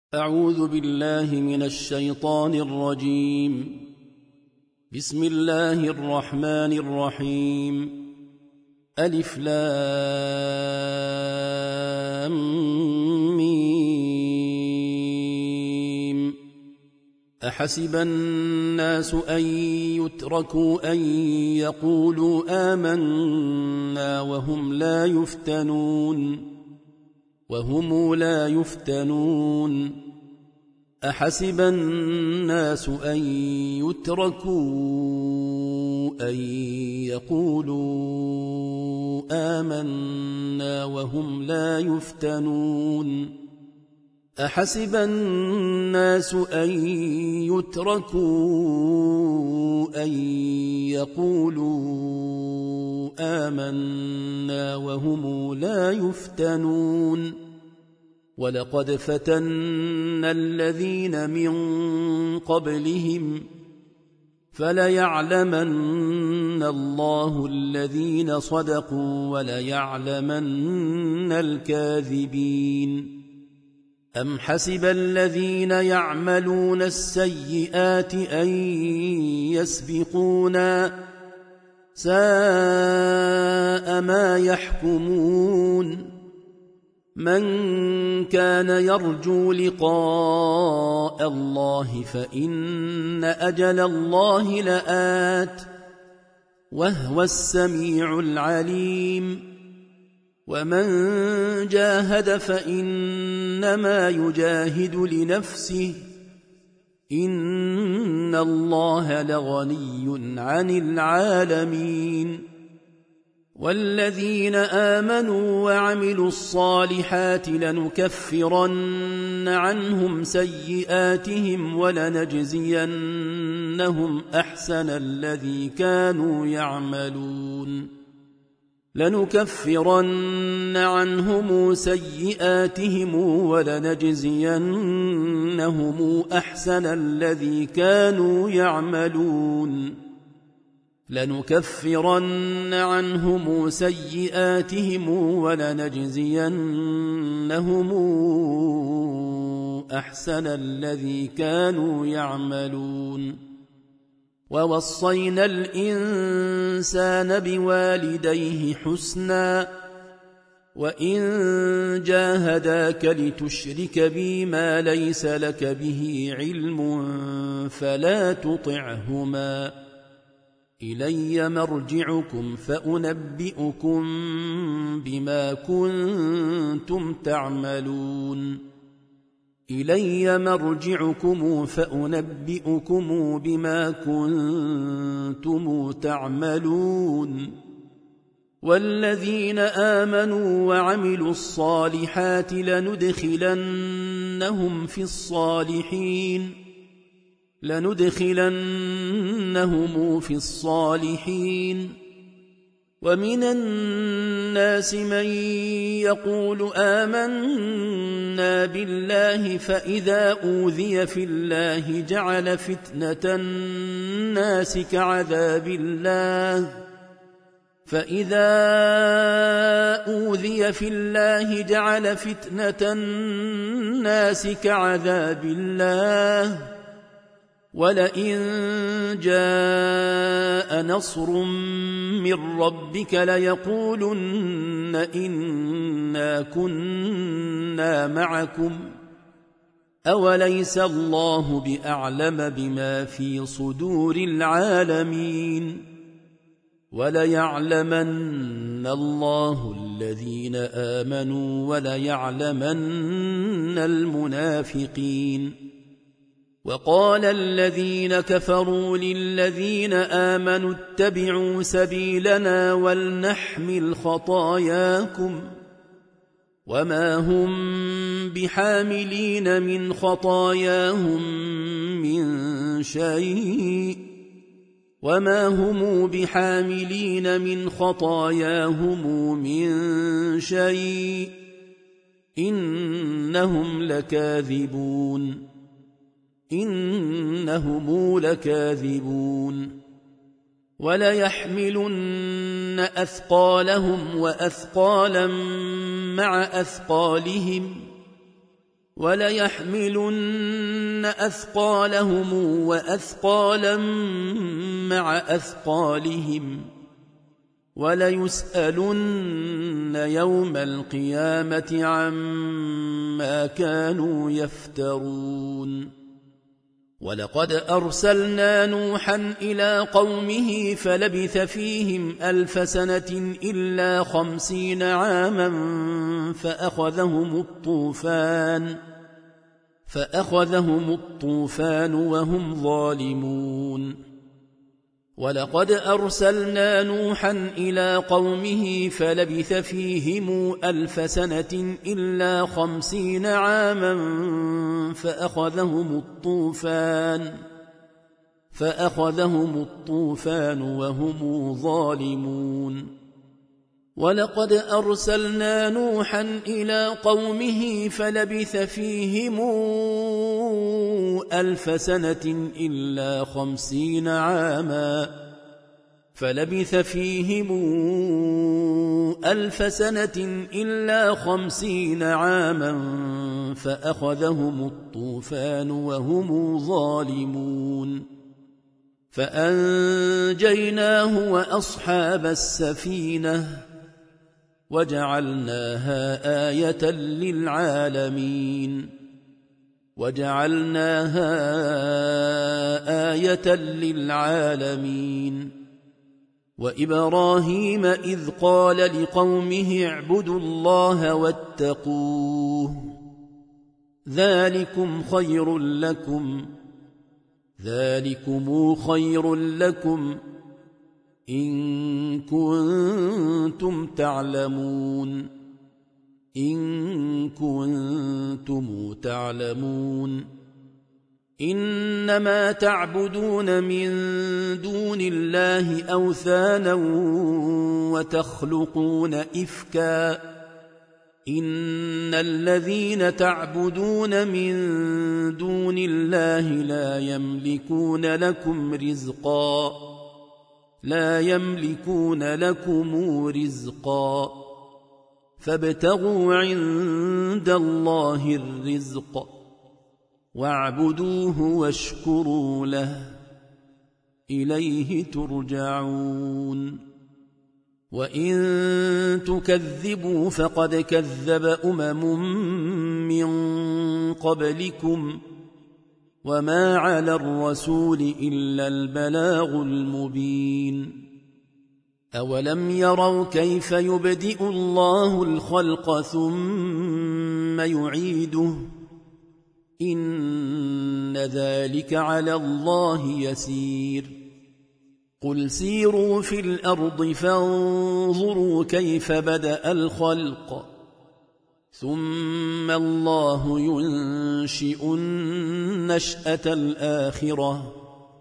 أعوذ بالله من الشيطان الرجيم. بسم الله الرحمن الرحيم. ألف لام ميم. أحسب الناس أن يتركوا أن يقولوا آمنا وهم لا يفتنون أحسب الناس أن يتركوا أن يقولوا آمنا وهم لا يفتنون أحسب الناس أن يتركوا أن يقولوا آمنا وهم لا يفتنون ولقد فتنا الذين من قبلهم فليعلمن الله الذين صدقوا وليعلمن الكاذبين. أم حسب الذين يعملون السيئات أن يسبقونا ساء ما يحكمون. من كان يرجو لقاء الله فإن أجل الله لآت وهو السميع العليم. ومن جاهد فإنما يجاهد لنفسه إن الله لغني عن العالمين. والذين آمنوا وعملوا الصالحات لنكفرن عنهم سيئاتهم ولنجزينهم أحسن الذي كانوا يعملون. لنكفرن عنهم سيئاتهم ولنجزينهم أحسن الذي كانوا يعملون. لنكفرن عنهم سيئاتهم ولنجزينهم أحسن الذي كانوا يعملون. ووصينا الإنسان بوالديه حسنا وإن جاهداك لتشرك بي ما ليس لك به علم فلا تطعهما إلي مرجعكم فأنبئكم بما كنتم تعملون. إلي مرجعكم فأنبئكم بما كنتم تعملون. والذين آمنوا وعملوا الصالحات لندخلنهم في الصالحين. ومن الناس من يقول آمنا بالله فإذا أوذي في الله جعل فتنة الناس كعذاب الله ولئن جاء نصر من ربك ليقولن إنا كنا معكم أوليس الله بأعلم بما في صدور العالمين. وليعلمن الله الذين آمنوا وليعلمن المنافقين. وقال الذين كفروا للذين آمنوا اتبعوا سبيلنا ولنحمل خطاياكم وما هم بحاملين من خطاياهم من شيء إنهم لكاذبون. وليحملن أثقالهم وأثقالا مع أثقالهم وليحملن أثقالهم وأثقالا مع أثقالهم وليسألن يوم القيامة عما كانوا يفترون ولقد أرسلنا نوحا إلى قومه فلبث فيهم 1000 سنة إلا 50 عاما فأخذهم الطوفان وهم ظالمون ولقد أرسلنا نوحا إلى قومه فلبث فيهم 1000 سنة إلا 50 عاما فأخذهم الطوفان وهم ظالمون ولقد أرسلنا نوحا إلى قومه فلبث فيهم 1000 سنة إلا 50 عاما فأخذهم الطوفان وهم ظالمون فأنجيناه وأصحاب السفينة وجعلناها آية للعالمين وإبراهيم إذ قال لقومه اعبدوا الله واتقوه ذلكم خير لكم إن كنتم تعلمون إنما تعبدون من دون الله أوثانا وتخلقون إفكا إن الذين تعبدون من دون الله لا يملكون لكم رزقا فابتغوا عند الله الرزق واعبدوه واشكروا له إليه ترجعون وإن تكذبوا فقد كذب من قبلكم وما على الرسول إلا البلاغ المبين أولم يروا كيف يبدئ الله الخلق ثم يعيده إن ذلك على الله يسير قل سيروا في الأرض فانظروا كيف بدأ الخلق ثم الله ينشئ النشأة الآخرة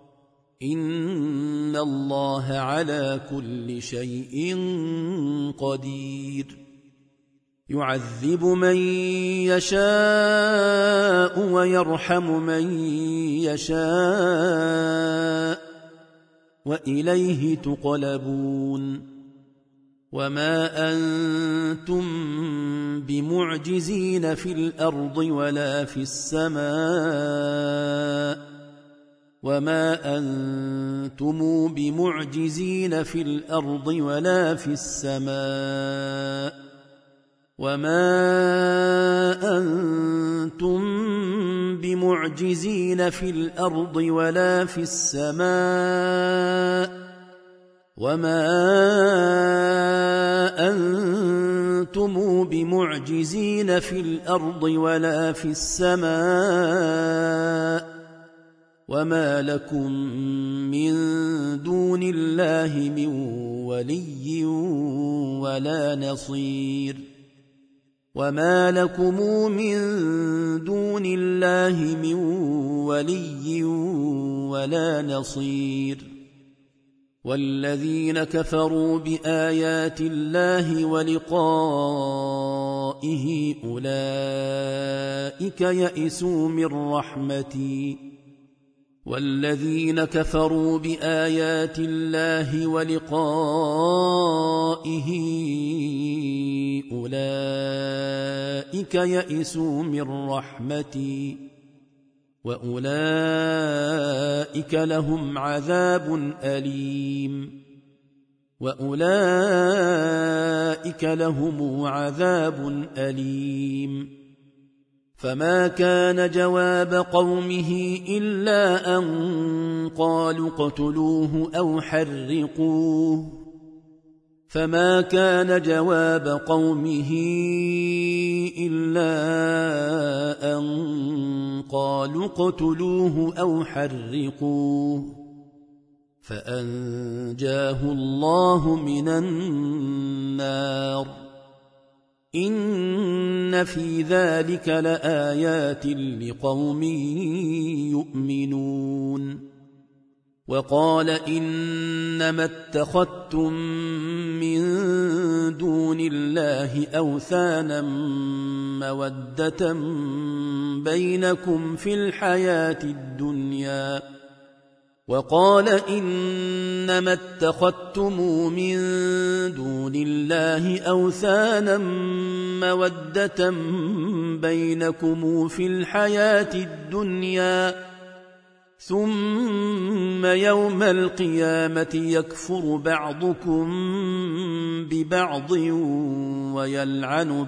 إن الله على كل شيء قدير يعذب من يشاء ويرحم من يشاء وإليه تقلبون وما أنتم بمعجزين في الأرض ولا في السماء وما أنتم بمعجزين في الأرض ولا في السماء وما لكم من دون الله من ولي ولا نصير وما لكم من دون الله من ولي ولا نصير والذين كفروا بآيات الله ولقائه أولئك يئسوا من رحمتي والذين كفروا بآيات الله ولقائه أولئك يئسوا من رحمتي وأولئك لهم عذاب أليم فما كان جواب قومه إلا أن قالوا اقتلوه أو حرقوه فأنجاه الله من النار إن في ذلك لآيات لقوم يؤمنون وقال إنما اتخذتم من دون الله أوثانا مودة بينكم في الحياة الدنيا ثم يوم القيامة يكفر بعضكم ببعض ويلعن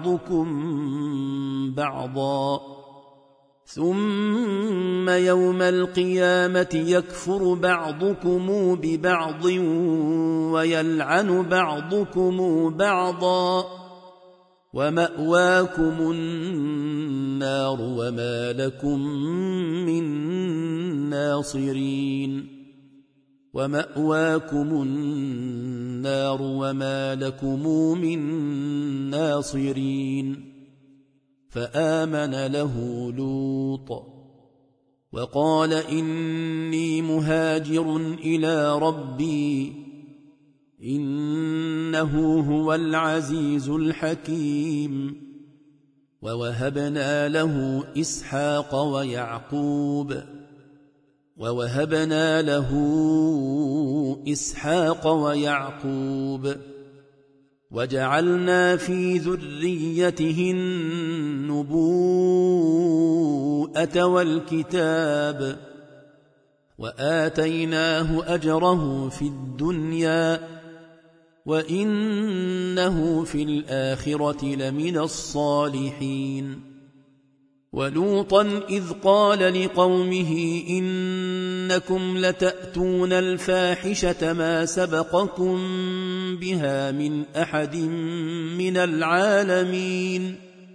بعضكم بعضا ومأواكم النار وما لكم من ناصرين فآمن له لوط وقال إني مهاجر إلى ربي إنه هو العزيز الحكيم ووهبنا له إسحاق ويعقوب وجعلنا في ذريته النبوءة والكتاب وآتيناه أجره في الدنيا وإنه في الآخرة لمن الصالحين ولوطا إذ قال لقومه إنكم لتأتون الفاحشة ما سبقكم بها من أحد من العالمين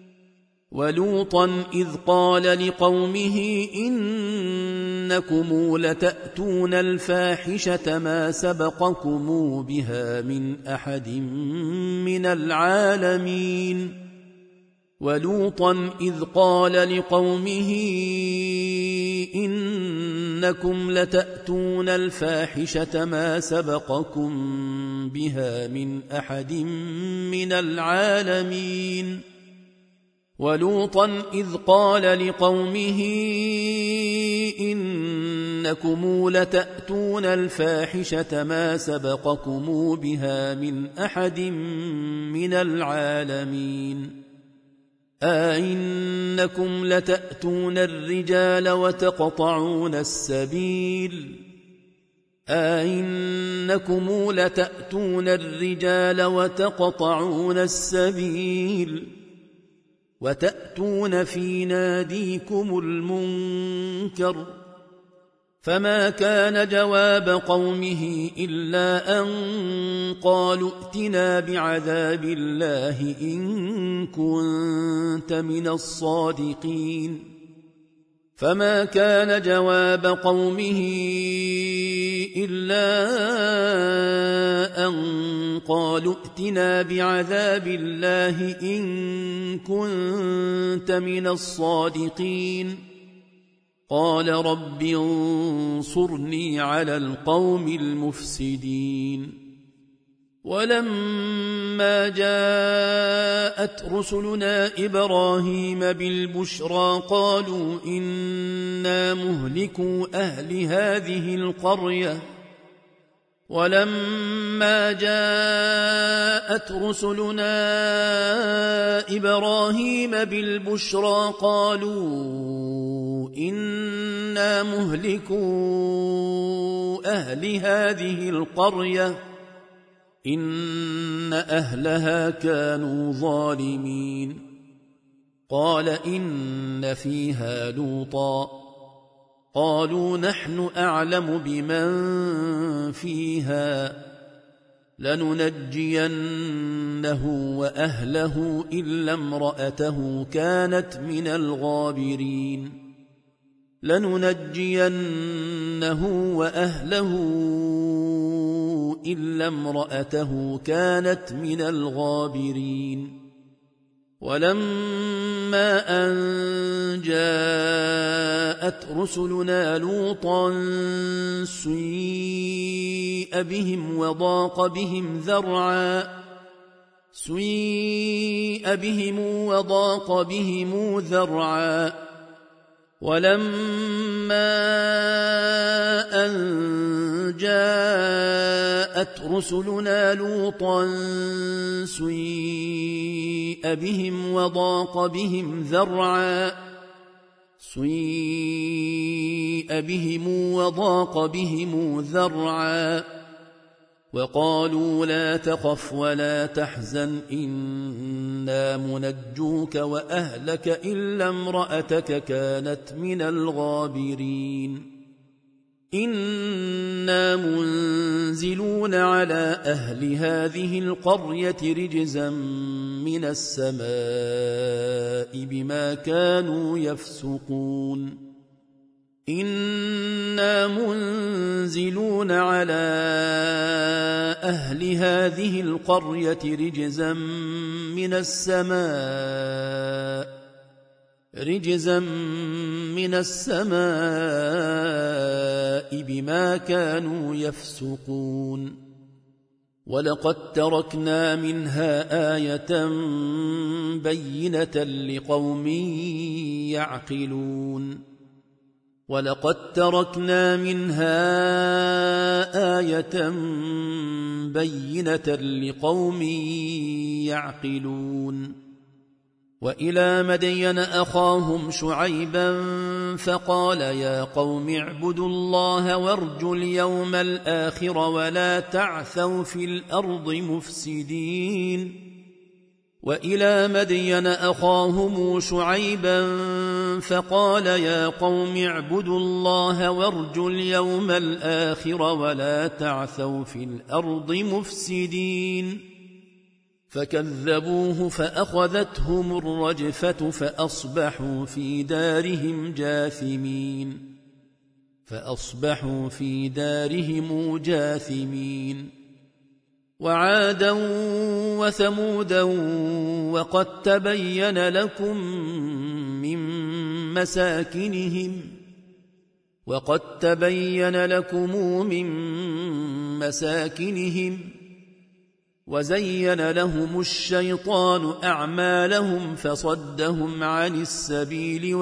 ولوطا إذ قال لقومه إنكم لتأتون الفاحشة ما سبقكم بها من أحد من العالمين ولوطا إذ قال لقومه إنكم لتأتون الفاحشة ما سبقكم بها من أحد من العالمين أئنكم لتأتون الرجال وتقطعون السبيل وتأتون في ناديكم المنكر فما كان جواب قومه إلا أن قالوا ائتنا بعذاب الله إن كنت من الصادقين فما كان جواب قومه إلا أن قالوا ائتنا بعذاب الله إن كنت من الصادقين قال رب انصرني على القوم المفسدين ولما جاءت رسلنا إبراهيم بالبشرى قالوا إنا مهلكو أهل هذه القرية ولما جاءت رسلنا إبراهيم بالبشرى قالوا إنا مهلكو أهل هذه القرية إن أهلها كانوا ظالمين قال إن فيها لوطا قالوا نحن أعلم بمن فيها لننجينه وأهله إلا امرأته كانت من الغابرين ولما أن جاءت رسلنا لوطا سيء بهم وضاق بهم ذرعا ولما أن جاءت رسلنا لوطا سيء بهم وضاق بهم ذرعا وقالوا لا تخف ولا تحزن إنا منجوك وأهلك إلا امرأتك كانت من الغابرين إنا منزلون على أهل هذه القرية رجزا من السماء بما كانوا يفسقون إنا منزلون على أهل هذه القرية رجزا من السماء بما كانوا يفسقون ولقد تركنا منها آية بينة لقوم يعقلون وإلى مدين أخاهم شعيبا فقال يا قوم اعبدوا الله وارجوا اليوم الآخر ولا تعثوا في الأرض مفسدين وإلى مدين أخاهم شعيبا فقال يا قوم اعبدوا الله وارجوا اليوم الآخر ولا تعثوا في الأرض مفسدين فكذبوه فأخذتهم الرجفة فأصبحوا في دارهم جاثمين وعادا وثمودا وقد تبين لكم من مساكنهم وزين لهم الشيطان أعمالهم فصدهم عن السبيل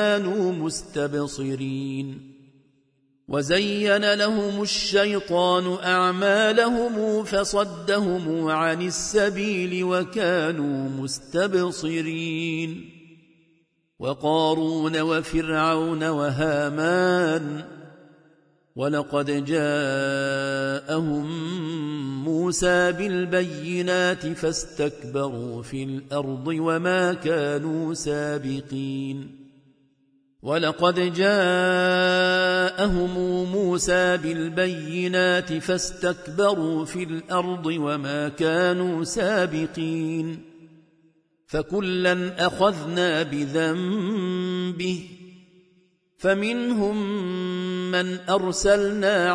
وكانوا مستبصرين وقارون وفرعون وهامان ولقد جاءهم موسى بالبينات فاستكبروا في الأرض وما كانوا سابقين فكلا أخذنا بذنبه فمنهم من أرسلنا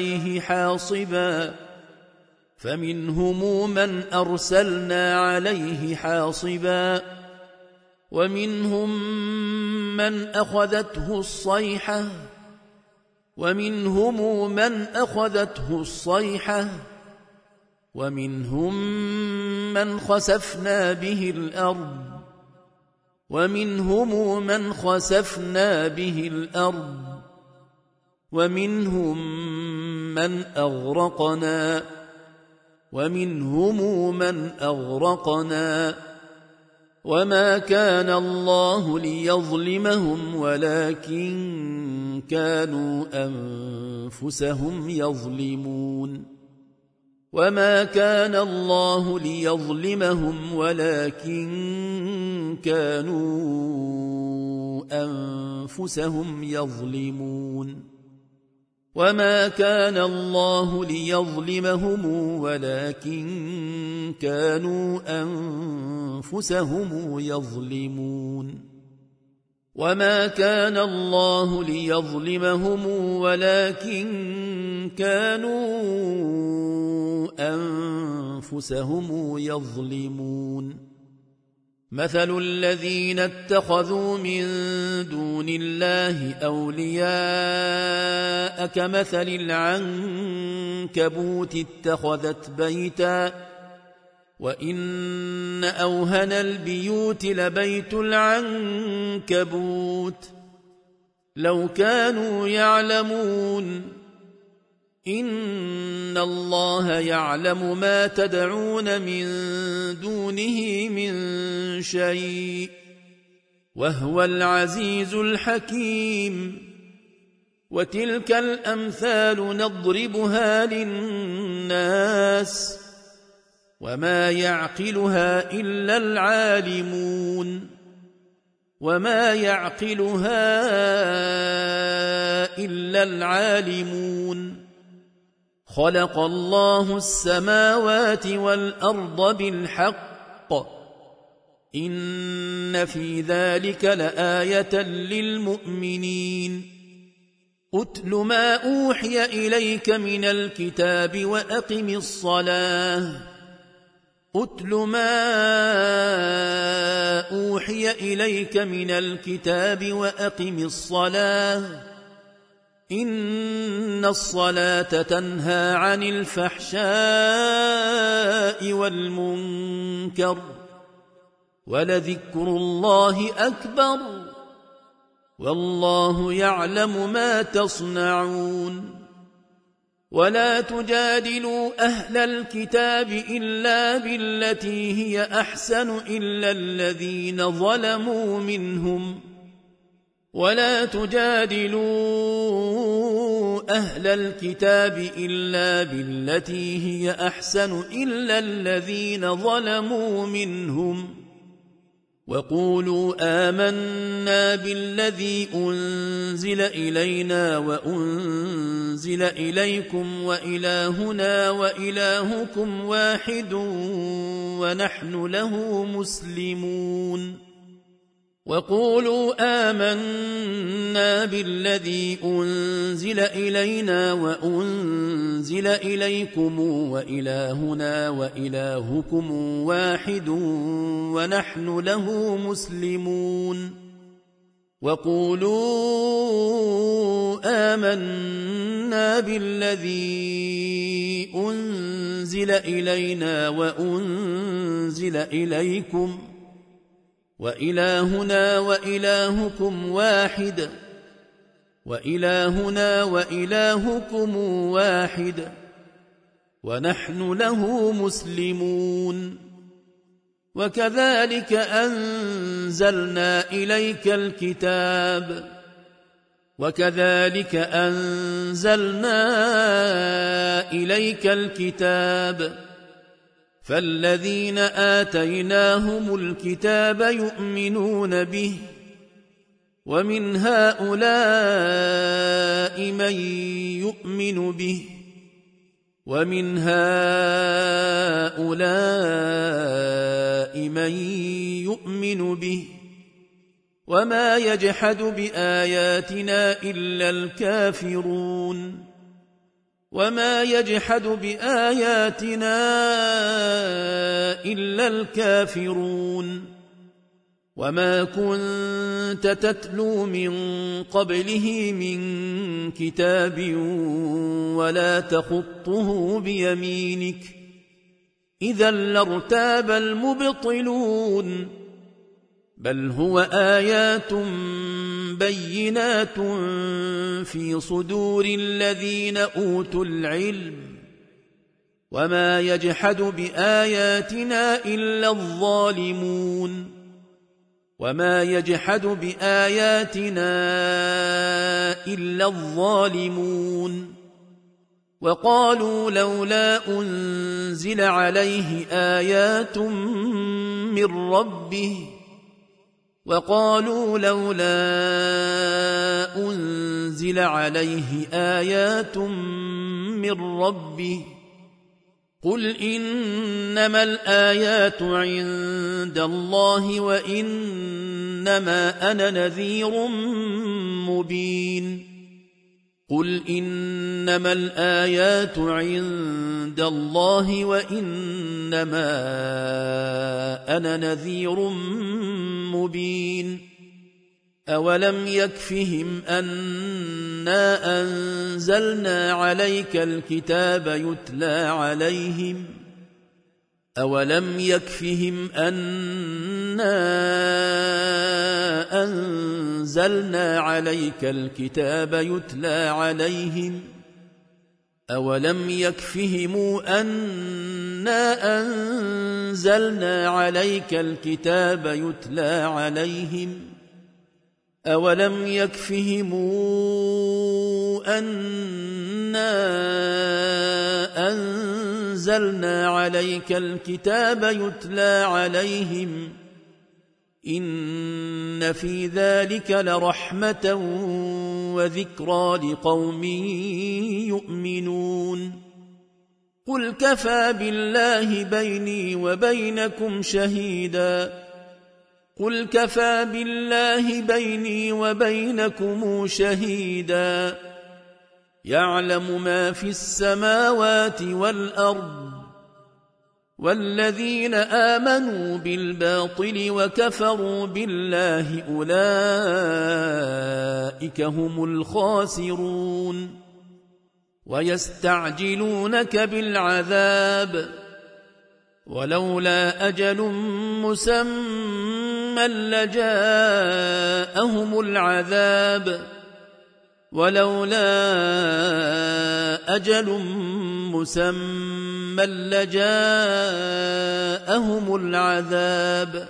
عليه حاصبا ومنهم من أخذته الصيحة ومنهم من خسفنا به الأرض ومنهم من أغرقنا وما كان الله ليظلمهم ولكن كانوا أنفسهم يظلمون وما كان الله ليظلمهم ولكن كانوا أنفسهم يظلمون وما كان الله ليظلمهم ولكن كانوا أنفسهم يظلمون وما كان الله ليظلمهم ولكن كانوا أنفسهم يظلمون مثل الذين اتخذوا من دون الله أولياء كمثل العنكبوت اتخذت بيتا وإن أوهن البيوت لبيت العنكبوت لو كانوا يعلمون إن الله يعلم ما تدعون من دونه من شيء وهو العزيز الحكيم وتلك الأمثال نضربها للناس وما يعقلها إلا العالمون خلق الله السماوات والأرض بالحق إن في ذلك لآية للمؤمنين أتل ما أوحي إليك من الكتاب وأقم الصلاة إن الصلاة تنهى عن الفحشاء والمنكر ولذكر الله أكبر والله يعلم ما تصنعون ولا تجادلوا أهل الكتاب إلا بالتي هي أحسن إلا الذين ظلموا منهم وقولوا آمنا بالذي أنزل إلينا وأنزل إليكم وإلهنا وإلهكم واحد ونحن له مسلمون وقولوا آمنا بالذي أنزل إلينا وأنزل إليكم وإلهنا وإلهكم واحد ونحن له مسلمون وقولوا آمنا بالذي أنزل إلينا وأنزل إليكم وإلهنا وإلهكم واحد ونحن له مسلمون وكذلك أنزلنا إليك الكتاب فالذين آتيناهم الكتاب يؤمنون به ومن هؤلاء من يؤمن به وما يجحد بآياتنا إلا الكافرون وما كنت تتلو من قبله من كتاب ولا تخطه بيمينك إذا لارتاب المبطلون بل هو آيات بينات في صدور الذين أوتوا العلم وما يجحد بآياتنا إلا الظالمون وما يجحد بآياتنا إلا الظالمون وقالوا لولا أنزل عليه آيات من ربه وقالوا لولا أنزل عليه آيات من ربه قل إنما الآيات عند الله وإنما أنا نذير مبين قل إنما الآيات عند الله وإنما أنا نذير مبين أولم يكفهم أنا أنزلنا عليك الكتاب يتلى عليهم أولم يكفهم أنا أنزلنا عليك الكتاب يتلى عليهم أولم يكفهم أنا أنزلنا عليك الكتاب يتلى عليهم أولم يكفهم أنا أنزلنا عليك الكتاب يتلى عليهم إن في ذلك لرحمة وذكرى لقوم يؤمنون قل كفى بالله بيني وبينكم شهيدا قل كفى بالله بيني وبينكم شهيدا يعلم ما في السماوات والأرض والذين آمنوا بالباطل وكفروا بالله أولئك هم الخاسرون ويستعجلونك بالعذاب ولولا أجل مسمى لجاءهم العذاب ولولا أجل مسمى لجاءهم العذاب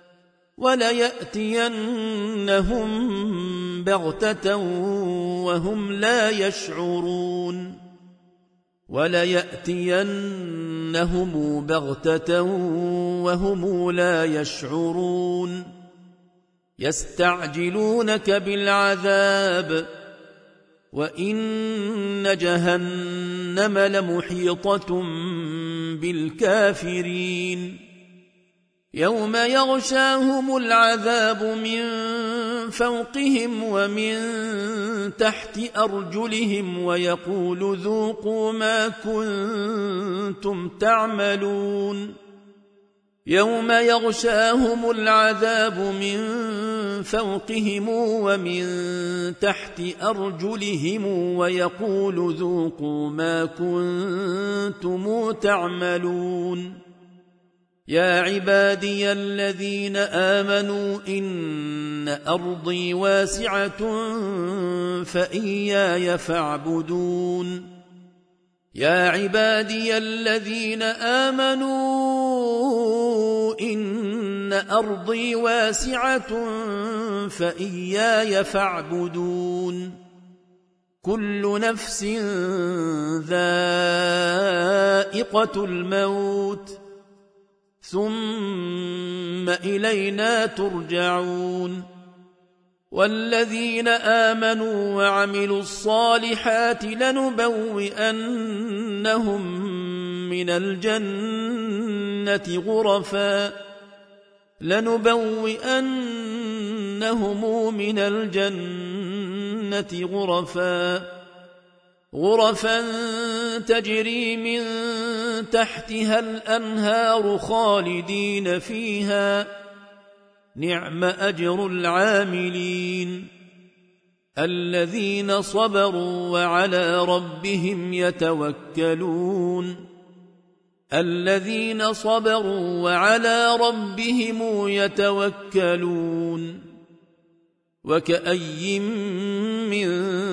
وليأتينهم بغتة وهم لا يشعرون وليأتينهم بغتة وهم لا يشعرون يستعجلونك بالعذاب وإن جهنم لمحيطة بالكافرين يوم يغشاهم العذاب من فوقهم ومن تحت أرجلهم ويقول ذوقوا ما كنتم تعملون يوم يغشاهم العذاب من فوقهم ومن تحت أرجلهم ويقول ذوقوا ما كنتم تعملون يا عبادي الذين آمنوا إن أرضي واسعة فإياي فاعبدون يا عبادي الذين آمنوا إن أرضي واسعة فإياي فاعبدون كل نفس ذائقة الموت ثم إلينا ترجعون والذين آمنوا وعملوا الصالحات لنبوئنهم من الجنة غرفا تجري من تحتها الأنهار خالدين فيها نعم أجر العاملين الذين صبروا وعلى ربهم يتوكلون وكأي من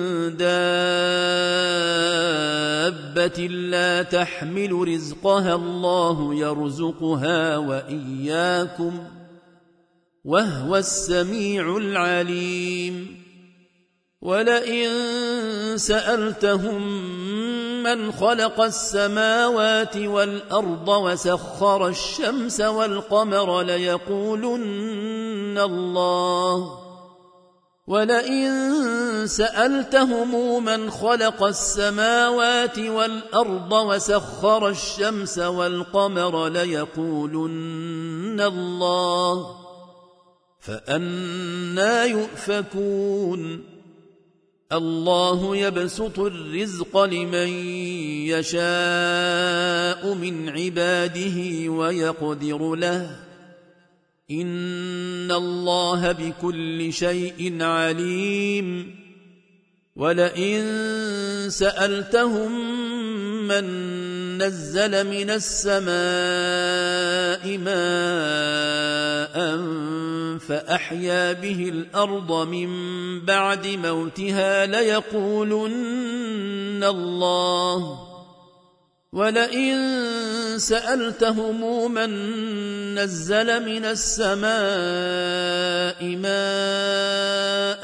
دابة لا تحمل رزقها الله يرزقها وإياكم وهو السميع العليم ولئن سألتهم من خلق السماوات والأرض وسخر الشمس والقمر ليقولن الله ولئن سألتهم من خلق السماوات والأرض وسخر الشمس والقمر ليقولن الله فأنى يؤفكون الله يبسط الرزق لمن يشاء من عباده ويقدر له إن الله بكل شيء عليم ولئن سألتهم من نزل من السماء ماء فأحيا به الأرض من بعد موتها ليقولن الله ولئن سألتهم من نزل من السماء ماء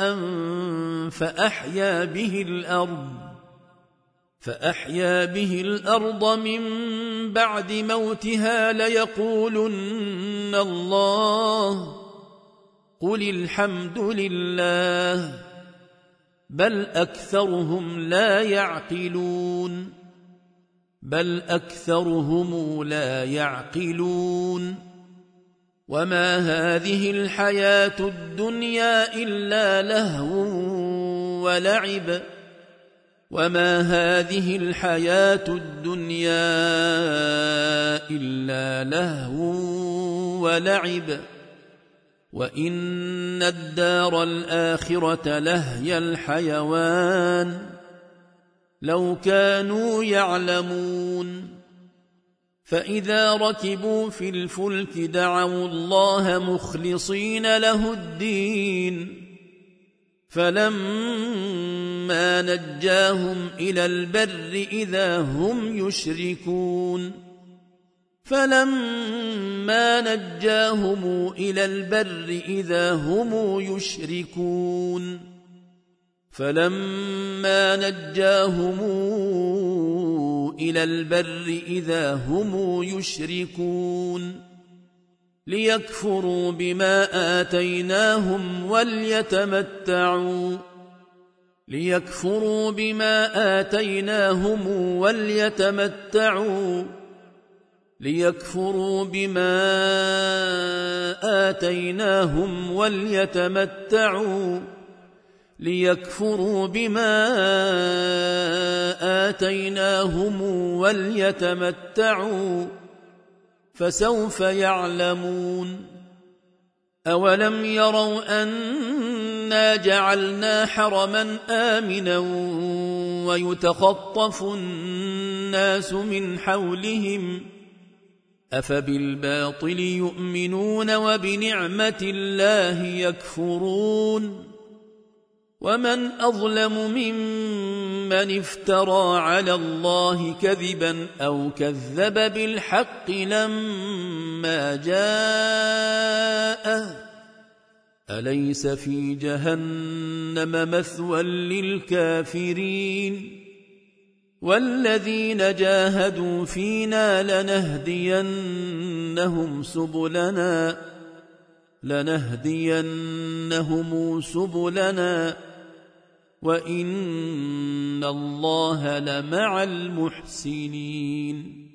فأحيا به الأرض من بعد موتها ليقولن الله قل الحمد لله بل أكثرهم لا يعقلون وما هذه الحياة الدنيا إلا لهو ولعب وإن الدار الآخرة لهي الحيوان لو كانوا يعلمون فإذا ركبوا في الفلك دعوا الله مخلصين له الدين فلما نجاهم إلى البر إذا هم يشركون ليكفروا بما آتيناهم وليتمتعوا فسوف يعلمون أولم يروا أنا جعلنا حرما آمنا ويتخطف الناس من حولهم أفبالباطل يؤمنون وبنعمة الله يكفرون ومن أظلم ممن افترى على الله كذبا أو كذب بالحق لما جاءه أليس في جهنم مثوى للكافرين والذين جاهدوا فينا لنهدينهم سبلنا وإن الله لمع المحسنين